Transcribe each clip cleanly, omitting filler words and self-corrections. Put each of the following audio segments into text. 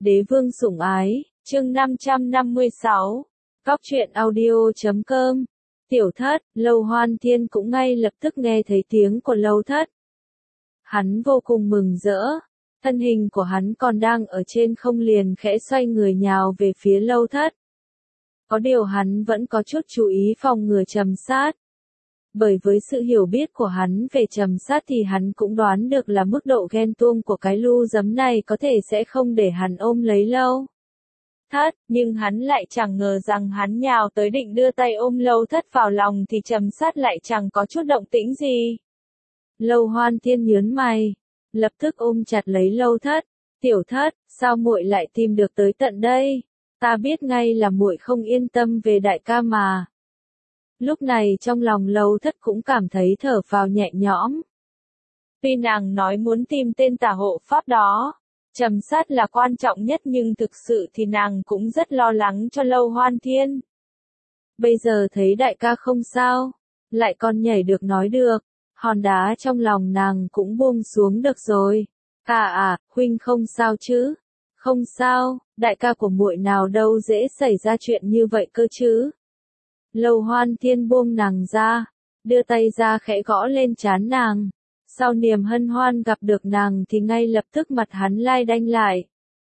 Đế vương sủng ái, chương 556. Cóc truyện audio.com. Tiểu thất, Lâu Hoan Thiên cũng ngay lập tức nghe thấy tiếng của Lâu thất. Hắn vô cùng mừng rỡ, thân hình của hắn còn đang ở trên không liền khẽ xoay người nhào về phía Lâu thất. Có điều hắn vẫn có chút chú ý phòng ngừa Trầm Sát. Bởi với sự hiểu biết của hắn về Trầm Sát thì hắn cũng đoán được là mức độ ghen tuông của cái lu giấm này có thể sẽ không để hắn ôm lấy Lâu thất, nhưng hắn lại chẳng ngờ rằng hắn nhào tới định đưa tay ôm Lâu thất vào lòng thì Trầm Sát lại chẳng có chút động tĩnh gì. Lâu Hoan Thiên nhướng mày, lập tức ôm chặt lấy Lâu thất. Tiểu thất, sao muội lại tìm được tới tận đây? Ta biết ngay là muội không yên tâm về đại ca mà. Lúc này trong lòng Lâu thất cũng cảm thấy thở phào nhẹ nhõm. Tuy nàng nói muốn tìm tên tà hộ pháp đó, Trầm Sát là quan trọng nhất, nhưng thực sự thì nàng cũng rất lo lắng cho Lâu Hoan Thiên. Bây giờ thấy đại ca không sao, lại còn nhảy được nói được, hòn đá trong lòng nàng cũng buông xuống được rồi. Huynh không sao chứ? Không sao, đại ca của muội nào đâu dễ xảy ra chuyện như vậy cơ chứ. Lâu Hoan Thiên buông nàng ra, đưa tay ra khẽ gõ lên trán nàng. Sau niềm hân hoan gặp được nàng thì ngay lập tức mặt hắn lai đanh lại.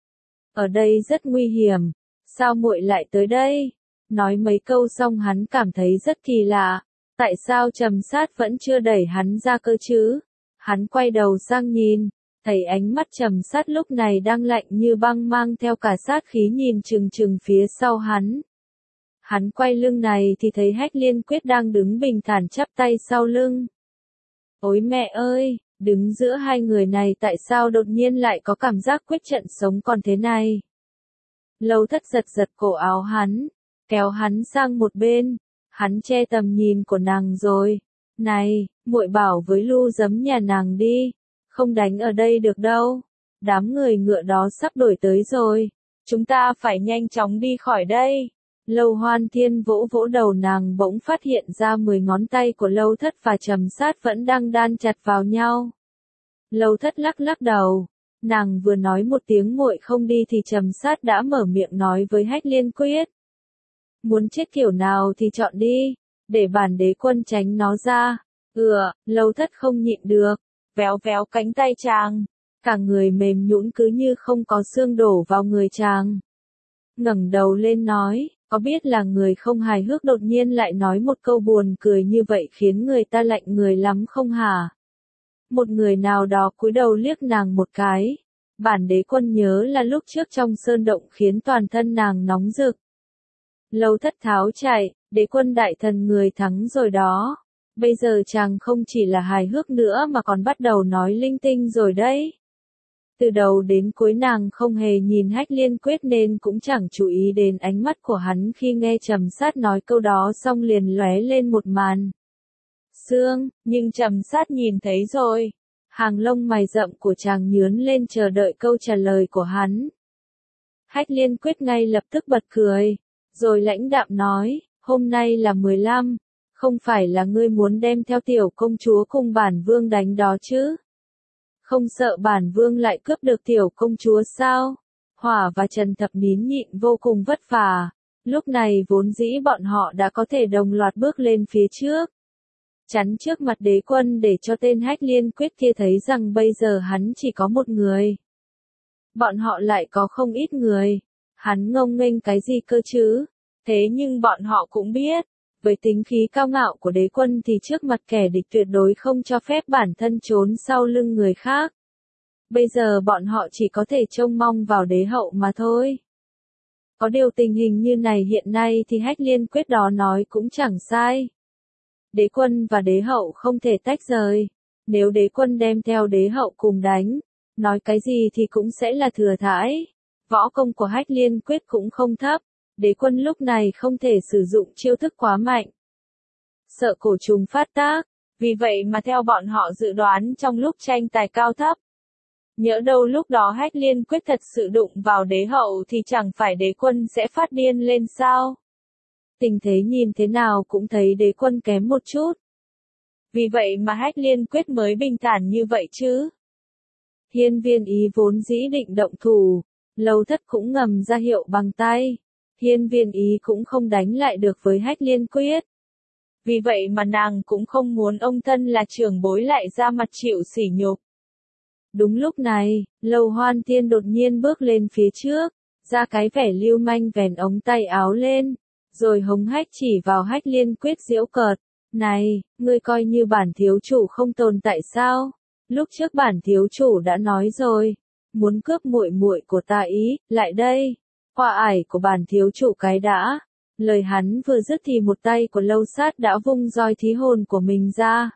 Ở đây rất nguy hiểm, sao muội lại tới đây? Nói mấy câu xong hắn cảm thấy rất kỳ lạ, tại sao Trầm Sát vẫn chưa đẩy hắn ra cơ chứ? Hắn quay đầu sang nhìn, thấy ánh mắt Trầm Sát lúc này đang lạnh như băng, mang theo cả sát khí nhìn chừng chừng phía sau hắn. Hắn quay lưng này thì thấy Hách Liên Quyết đang đứng bình thản chắp tay sau lưng. Ôi mẹ ơi, đứng giữa hai người này tại sao đột nhiên lại có cảm giác quyết trận sống còn thế này? Lâu thất giật giật cổ áo hắn, kéo hắn sang một bên, hắn che tầm nhìn của nàng rồi. Này, muội bảo với lu giấm nhà nàng đi, không đánh ở đây được đâu. Đám người ngựa đó sắp đuổi tới rồi, chúng ta phải nhanh chóng đi khỏi đây. Lâu Hoan Thiên vỗ vỗ đầu nàng, bỗng phát hiện ra 10 ngón tay của Lâu thất và Trầm Sát vẫn đang đan chặt vào nhau. Lâu thất lắc lắc đầu, nàng vừa nói một tiếng muội không đi thì Trầm Sát đã mở miệng nói với Hách Liên Quyết. Muốn chết kiểu nào thì chọn đi, để bản đế quân tránh nó ra. Lâu thất không nhịn được, véo véo cánh tay chàng, cả người mềm nhũn cứ như không có xương đổ vào người chàng. Ngẩng đầu lên nói, có biết là người không hài hước đột nhiên lại nói một câu buồn cười như vậy khiến người ta lạnh người lắm không hả? Một người nào đó cúi đầu liếc nàng một cái. Bản đế quân nhớ là lúc trước trong sơn động khiến toàn thân nàng nóng rực. Lâu thất tháo chạy, đế quân đại thần người thắng rồi đó. Bây giờ chàng không chỉ là hài hước nữa mà còn bắt đầu nói linh tinh rồi đấy. Từ đầu đến cuối nàng không hề nhìn Hách Liên Quyết nên cũng chẳng chú ý đến ánh mắt của hắn khi nghe Trầm Sát nói câu đó xong liền lóe lên một màn sương, nhưng Trầm Sát nhìn thấy rồi. Hàng lông mày rậm của chàng nhướng lên chờ đợi câu trả lời của hắn. Hách Liên Quyết ngay lập tức bật cười, rồi lãnh đạm nói, hôm nay là 15, không phải là ngươi muốn đem theo tiểu công chúa cùng bản vương đánh đó chứ? Không sợ bản vương lại cướp được tiểu công chúa sao? Hỏa và Trần Thập nín nhịn vô cùng vất vả. Lúc này vốn dĩ bọn họ đã có thể đồng loạt bước lên phía trước, chắn trước mặt đế quân để cho tên Hách Liên Quyết kia thấy rằng bây giờ hắn chỉ có một người. Bọn họ lại có không ít người. Hắn ngông nghênh cái gì cơ chứ? Thế nhưng bọn họ cũng biết, với tính khí cao ngạo của đế quân thì trước mặt kẻ địch tuyệt đối không cho phép bản thân trốn sau lưng người khác. Bây giờ bọn họ chỉ có thể trông mong vào đế hậu mà thôi. Có điều tình hình như này hiện nay thì Hách Liên Quyết đó nói cũng chẳng sai. Đế quân và đế hậu không thể tách rời. Nếu đế quân đem theo đế hậu cùng đánh, nói cái gì thì cũng sẽ là thừa thãi. Võ công của Hách Liên Quyết cũng không thấp. Đế quân lúc này không thể sử dụng chiêu thức quá mạnh, sợ cổ trùng phát tác, vì vậy mà theo bọn họ dự đoán trong lúc tranh tài cao thấp, nhỡ đâu lúc đó Hách Liên Quyết thật sự đụng vào đế hậu thì chẳng phải đế quân sẽ phát điên lên sao? Tình thế nhìn thế nào cũng thấy đế quân kém một chút. Vì vậy mà Hách Liên Quyết mới bình thản như vậy chứ. Hiên Viên Ý vốn dĩ định động thủ, Lâu Thất cũng ngầm ra hiệu bằng tay. Hiên Viên Ý cũng không đánh lại được với Hách Liên Quyết. Vì vậy mà nàng cũng không muốn ông thân là trưởng bối lại ra mặt chịu sỉ nhục. Đúng lúc này, Lầu Hoan Thiên đột nhiên bước lên phía trước, ra cái vẻ lưu manh vén ống tay áo lên, rồi hống hách chỉ vào Hách Liên Quyết giễu cợt. Này, ngươi coi như bản thiếu chủ không tồn tại sao? Lúc trước bản thiếu chủ đã nói rồi, muốn cướp muội muội của ta ý, lại đây. Qua ải của bản thiếu chủ cái đã. Lời hắn vừa dứt thì một tay của Lâu Sát đã vung roi thí hồn của mình ra.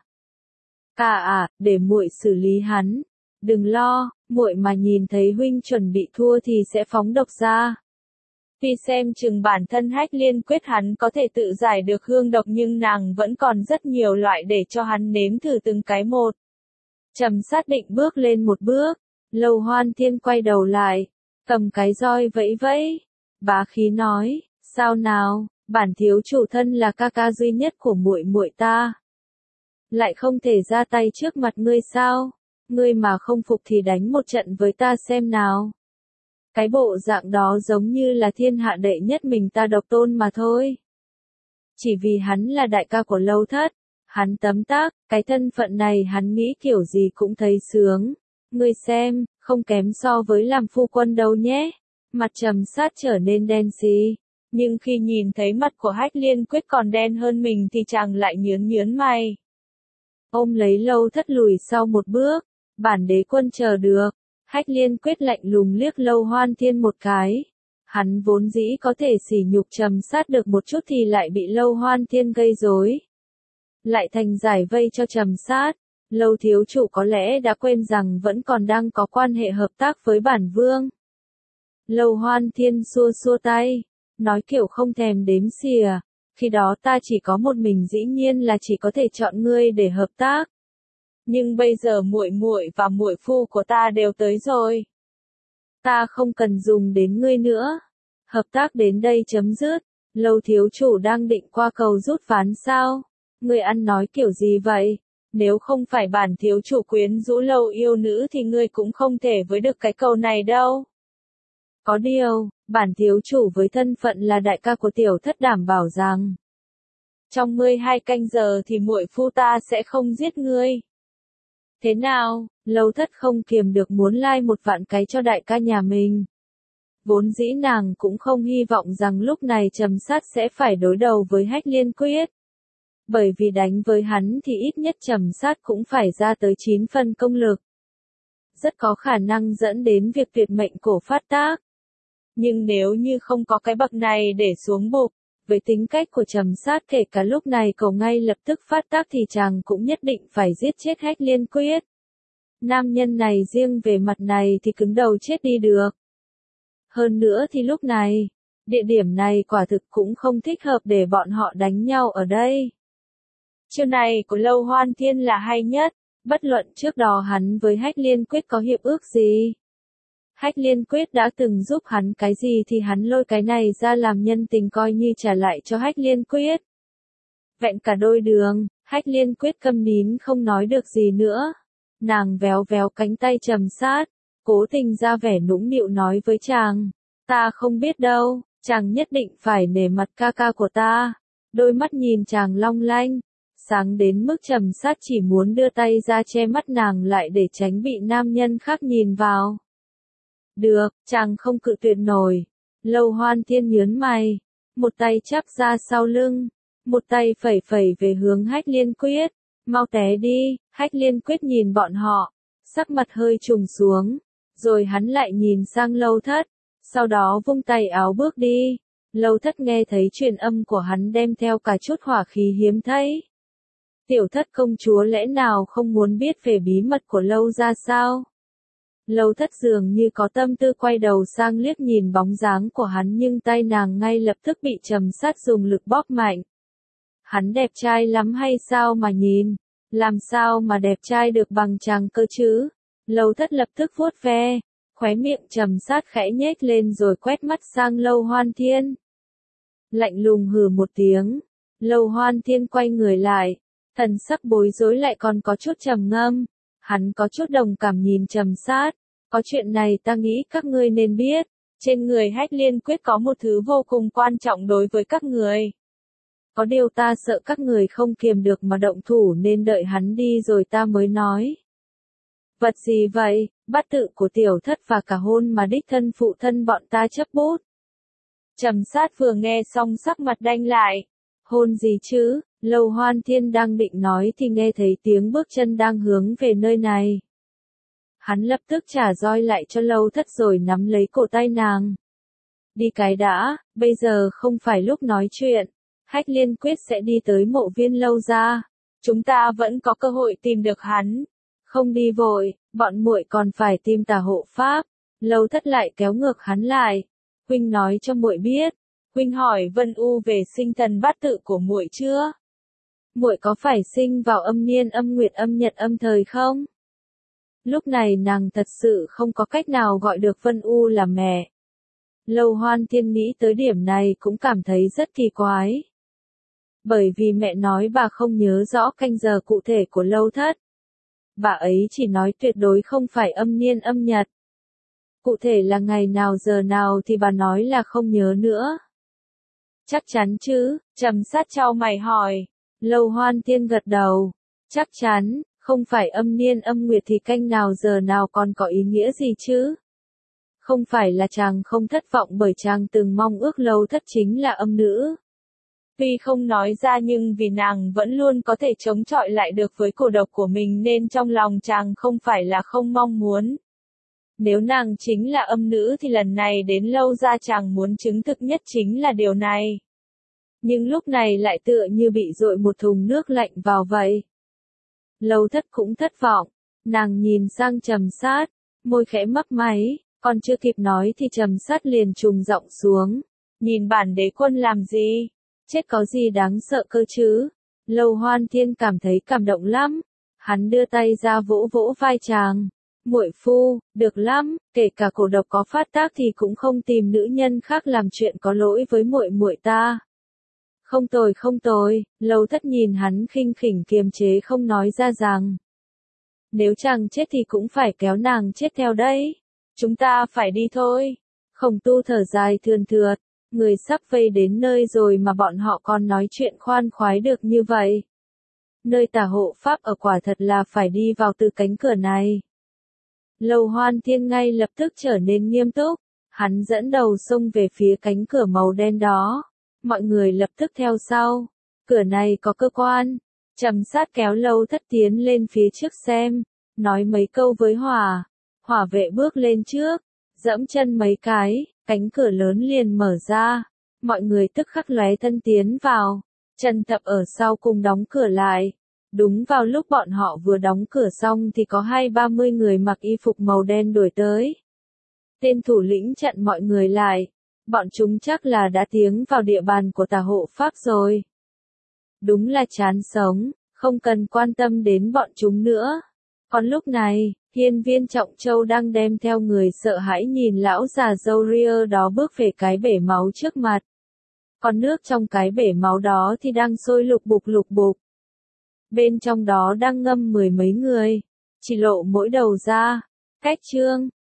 Để muội xử lý hắn. Đừng lo, muội mà nhìn thấy huynh chuẩn bị thua thì sẽ phóng độc ra. Tuy xem chừng bản thân Hách Liên Quyết hắn có thể tự giải được hương độc nhưng nàng vẫn còn rất nhiều loại để cho hắn nếm thử từng cái một. Trầm Sát định bước lên một bước, Lầu Hoan Thiên quay đầu lại, cầm cái roi vẫy vẫy, bá khí nói, sao nào, bản thiếu chủ thân là ca ca duy nhất của muội muội ta, lại không thể ra tay trước mặt ngươi sao? Ngươi mà không phục thì đánh một trận với ta xem nào. Cái bộ dạng đó giống như là thiên hạ đệ nhất mình ta độc tôn mà thôi. Chỉ vì hắn là đại ca của Lâu Thất, hắn tấm tắc, cái thân phận này hắn nghĩ kiểu gì cũng thấy sướng. Ngươi xem, không kém so với làm phu quân đâu nhé. Mặt Trầm Sát trở nên đen xì, nhưng khi nhìn thấy mặt của Hách Liên Quyết còn đen hơn mình thì chàng lại nhướng nhướng mày. Ôm lấy Lâu Thất lùi sau một bước, bản đế quân chờ được. Hách Liên Quyết lạnh lùng liếc Lầu Hoan Thiên một cái. Hắn vốn dĩ có thể sỉ nhục Trầm Sát được một chút thì lại bị Lầu Hoan Thiên gây rối, lại thành giải vây cho Trầm Sát. Lâu thiếu chủ có lẽ đã quên rằng vẫn còn đang có quan hệ hợp tác với bản vương. Lầu Hoan Thiên xua xua tay, nói kiểu không thèm đếm xỉa, khi đó ta chỉ có một mình dĩ nhiên là chỉ có thể chọn ngươi để hợp tác. Nhưng bây giờ muội muội và muội phu của ta đều tới rồi. Ta không cần dùng đến ngươi nữa. Hợp tác đến đây chấm dứt. Lâu thiếu chủ đang định qua cầu rút ván sao? Ngươi ăn nói kiểu gì vậy? Nếu không phải bản thiếu chủ quyến rũ Lâu yêu nữ thì ngươi cũng không thể với được cái cầu này đâu. Có điều, bản thiếu chủ với thân phận là đại ca của tiểu thất đảm bảo rằng trong 12 canh giờ thì muội phu ta sẽ không giết ngươi. Thế nào, Lâu Thất không kiềm được muốn lai một vạn cái cho đại ca nhà mình. Vốn dĩ nàng cũng không hy vọng rằng lúc này Trầm Sát sẽ phải đối đầu với Hách Liên Quyết. Bởi vì đánh với hắn thì ít nhất Trầm Sát cũng phải ra tới 9 phần công lực. Rất có khả năng dẫn đến việc tuyệt mệnh cổ phát tác. Nhưng nếu như không có cái bậc này để xuống bục, với tính cách của Trầm Sát kể cả lúc này cậu ngay lập tức phát tác thì chàng cũng nhất định phải giết chết Hách Liên Quyết. Nam nhân này riêng về mặt này thì cứng đầu chết đi được. Hơn nữa thì lúc này, địa điểm này quả thực cũng không thích hợp để bọn họ đánh nhau ở đây. Chiêu này của Lầu Hoan Thiên là hay nhất, bất luận trước đó hắn với Hách Liên Quyết có hiệp ước gì. Hách Liên Quyết đã từng giúp hắn cái gì thì hắn lôi cái này ra làm nhân tình coi như trả lại cho Hách Liên Quyết. Vẹn cả đôi đường, Hách Liên Quyết câm nín không nói được gì nữa. Nàng véo véo cánh tay Trầm Sát, cố tình ra vẻ nũng nịu nói với chàng. Ta không biết đâu, chàng nhất định phải nể mặt ca ca của ta. Đôi mắt nhìn chàng long lanh, sáng đến mức Trầm Sát chỉ muốn đưa tay ra che mắt nàng lại để tránh bị nam nhân khác nhìn vào. Được, chàng không cự tuyệt nổi. Lầu Hoan Thiên nhớn mày, một tay chắp ra sau lưng, một tay phẩy phẩy về hướng Hách Liên Quyết. Mau té đi, Hách Liên Quyết nhìn bọn họ, sắc mặt hơi trùng xuống, rồi hắn lại nhìn sang Lâu Thất, sau đó vung tay áo bước đi. Lâu Thất nghe thấy truyền âm của hắn đem theo cả chút hỏa khí hiếm thấy. Tiểu Thất công chúa lẽ nào không muốn biết về bí mật của Lâu gia sao? Lâu Thất dường như có tâm tư quay đầu sang liếc nhìn bóng dáng của hắn nhưng tay nàng ngay lập tức bị Trầm Sát dùng lực bóp mạnh. Hắn đẹp trai lắm hay sao mà nhìn? Làm sao mà đẹp trai được bằng chàng cơ chứ? Lâu Thất lập tức vuốt ve, khóe miệng Trầm Sát khẽ nhếch lên rồi quét mắt sang Lầu Hoan Thiên. Lạnh lùng hừ một tiếng, Lầu Hoan Thiên quay người lại, thần sắc bối rối lại còn có chút trầm ngâm. Hắn có chút đồng cảm nhìn Trầm Sát, Có chuyện này ta nghĩ các ngươi nên biết. Trên người Hách Liên Quyết có một thứ vô cùng quan trọng đối với các người. Có điều ta sợ các người không kiềm được mà động thủ nên đợi hắn đi rồi ta mới nói. Vật gì vậy? Bát tự của tiểu thất và cả hôn mà đích thân phụ thân bọn ta chấp bút. Trầm Sát vừa nghe xong sắc mặt đanh lại. Hôn gì chứ? Lâu Hoan Thiên đang định nói thì nghe thấy tiếng bước chân đang hướng về nơi này. Hắn lập tức trả roi lại cho Lâu Thất rồi nắm lấy cổ tay nàng. Đi cái đã, bây giờ không phải lúc nói chuyện. Hách Liên Quyết sẽ đi tới mộ viên Lâu gia. Chúng ta vẫn có cơ hội tìm được hắn. Không đi vội, bọn muội còn phải tìm Tà hộ pháp. Lâu Thất lại kéo ngược hắn lại. Huynh nói cho muội biết. Huynh hỏi Vân U về sinh thần bát tự của muội chưa? Muội có phải sinh vào âm niên âm nguyệt âm nhật âm thời không? Lúc này nàng thật sự không có cách nào gọi được Vân U là mẹ. Lâu Hoan Thiên nghĩ tới điểm này cũng cảm thấy rất kỳ quái. Bởi vì mẹ nói bà không nhớ rõ canh giờ cụ thể của Lâu Thất. Bà ấy chỉ nói tuyệt đối không phải âm niên âm nhật. Cụ thể là ngày nào giờ nào thì bà nói là không nhớ nữa. Chắc chắn chứ? Trầm Sát chau mày hỏi. Lâu Hoan Thiên gật đầu. Chắc chắn, không phải âm niên âm nguyệt thì canh nào giờ nào còn có ý nghĩa gì chứ? Không phải là chàng không thất vọng bởi chàng từng mong ước Lâu Thất chính là âm nữ. Tuy không nói ra nhưng vì nàng vẫn luôn có thể chống chọi lại được với cổ độc của mình nên trong lòng chàng không phải là không mong muốn. Nếu nàng chính là âm nữ thì lần này đến Lâu gia chàng muốn chứng thực nhất chính là điều này. Nhưng lúc này lại tựa như bị dội một thùng nước lạnh vào vậy. Lâu Thất cũng thất vọng, nàng nhìn sang Trầm Sát, môi khẽ mấp máy, còn chưa kịp nói thì Trầm Sát liền trùng giọng xuống. Nhìn bản đế quân làm gì? Chết có gì đáng sợ cơ chứ? Lâu Hoan Thiên cảm thấy cảm động lắm. Hắn đưa tay ra vỗ vỗ vai chàng. Muội phu, được lắm, kể cả cổ độc có phát tác thì cũng không tìm nữ nhân khác làm chuyện có lỗi với muội muội ta. Không tồi không tồi, Lâu Thất nhìn hắn khinh khỉnh kiềm chế không nói ra rằng. Nếu chàng chết thì cũng phải kéo nàng chết theo đấy. Chúng ta phải đi thôi. Khổng Tu thở dài thườn thượt. Người sắp vây đến nơi rồi mà bọn họ còn nói chuyện khoan khoái được như vậy. Nơi Tà hộ pháp ở quả thật là phải đi vào từ cánh cửa này. Lâu Hoan Thiên ngay lập tức trở nên nghiêm túc. Hắn dẫn đầu xông về phía cánh cửa màu đen đó. Mọi người lập tức theo sau. Cửa này có cơ quan. Trầm Sát kéo Lâu Thất tiến lên phía trước xem. Nói mấy câu với Hỏa. Hỏa vệ bước lên trước. Dẫm chân mấy cái. Cánh cửa lớn liền mở ra. Mọi người tức khắc lóe thân tiến vào. Trần Thập ở sau cùng đóng cửa lại. Đúng vào lúc bọn họ vừa đóng cửa xong thì có 20-30 người mặc y phục màu đen đuổi tới. Tên thủ lĩnh chặn mọi người lại. Bọn chúng chắc là đã tiến vào địa bàn của Tà hộ pháp rồi. Đúng là chán sống, không cần quan tâm đến bọn chúng nữa. Còn lúc này, Hiên Viên Trọng Châu đang đem theo người sợ hãi nhìn lão già râu ria đó bước về cái bể máu trước mặt. Còn nước trong cái bể máu đó thì đang sôi lục bục. Bên trong đó đang ngâm mười mấy người, chỉ lộ mỗi đầu ra. Cách chương